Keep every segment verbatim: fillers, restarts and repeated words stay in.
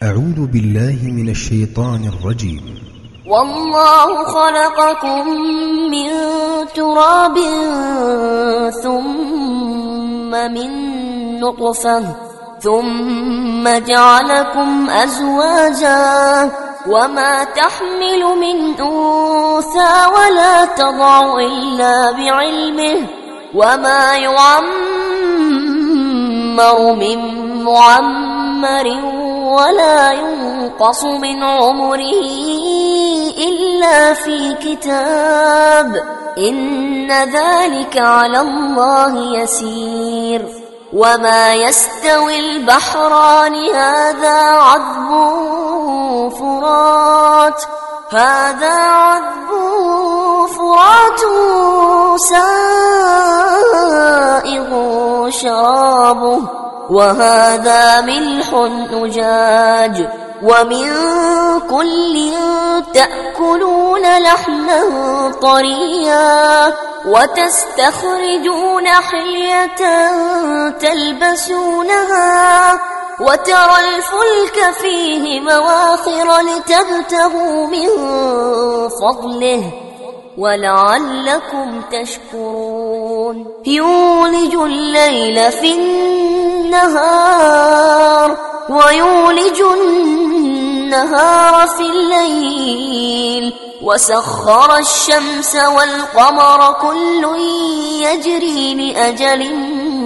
أعوذ بالله من الشيطان الرجيم. والله خلقكم من تراب ثم من نطفة ثم جعلكم أزواجا وما تحمل من أنثى ولا تضع إلا بعلمه وما يعمر من معمر ولا ينقص من عمره إلا في كتاب إن ذلك على الله يسير. وما يستوي البحران هذا عذب فرات هذا عذب فرات سائغ شرابه وهذا ملح أجاج ومن كل تأكلون لحما طريا وتستخرجون حلية تلبسونها وترى الفلك فيه مواخر لتبتغوا من فضله ولعلكم تشكرون. يولج الليل في النهار ويولج النهار في الليل وسخر الشمس والقمر كل يجري لأجل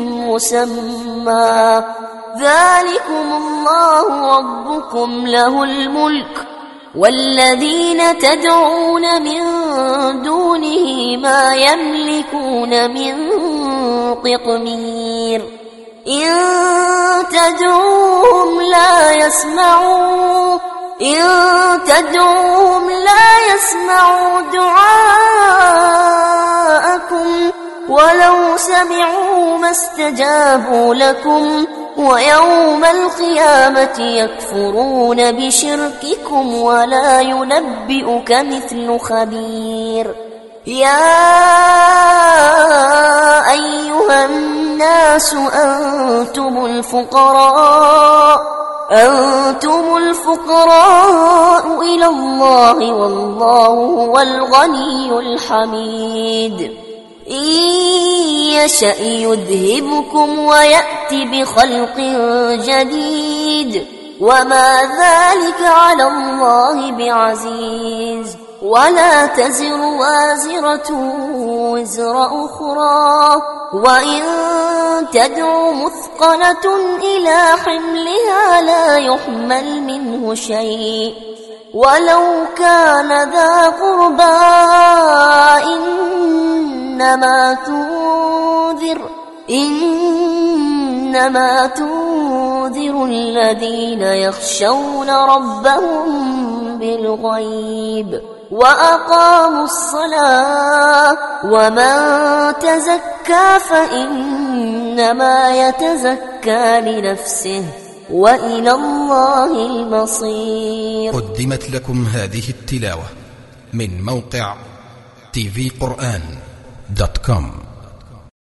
مسمى ذلكم الله ربكم له الملك والذين تدعون من دونه ما يملكون من قطمير إن تدعوهم لا يسمعوا إن تدعوهم لا يسمعوا دعاءكم ولو سمعوا ما استجابوا لكم ويوم القيامة يكفرون بشرككم ولا ينبئك مثل خبير. يا أيها الناس أنتم الفقراء أنتم الفقراء إلى الله والله هو الغني الحميد. إن يشأ يذهبكم ويأتي بخلق جديد وما ذلك على الله بعزيز. ولا تزر وازرة وزر أخرى وإن تدع مثقلة إلى حملها لا يحمل منه شيء ولو كان ذا قربى إنما تنذر إنما تنذر الذين يخشون ربهم بالغيب وأقاموا الصلاة ومن تزكى فإنما يتزكى لنفسه وإلى الله المصير. قدمت لكم هذه التلاوة من موقع تي في قرآن دوت كوم.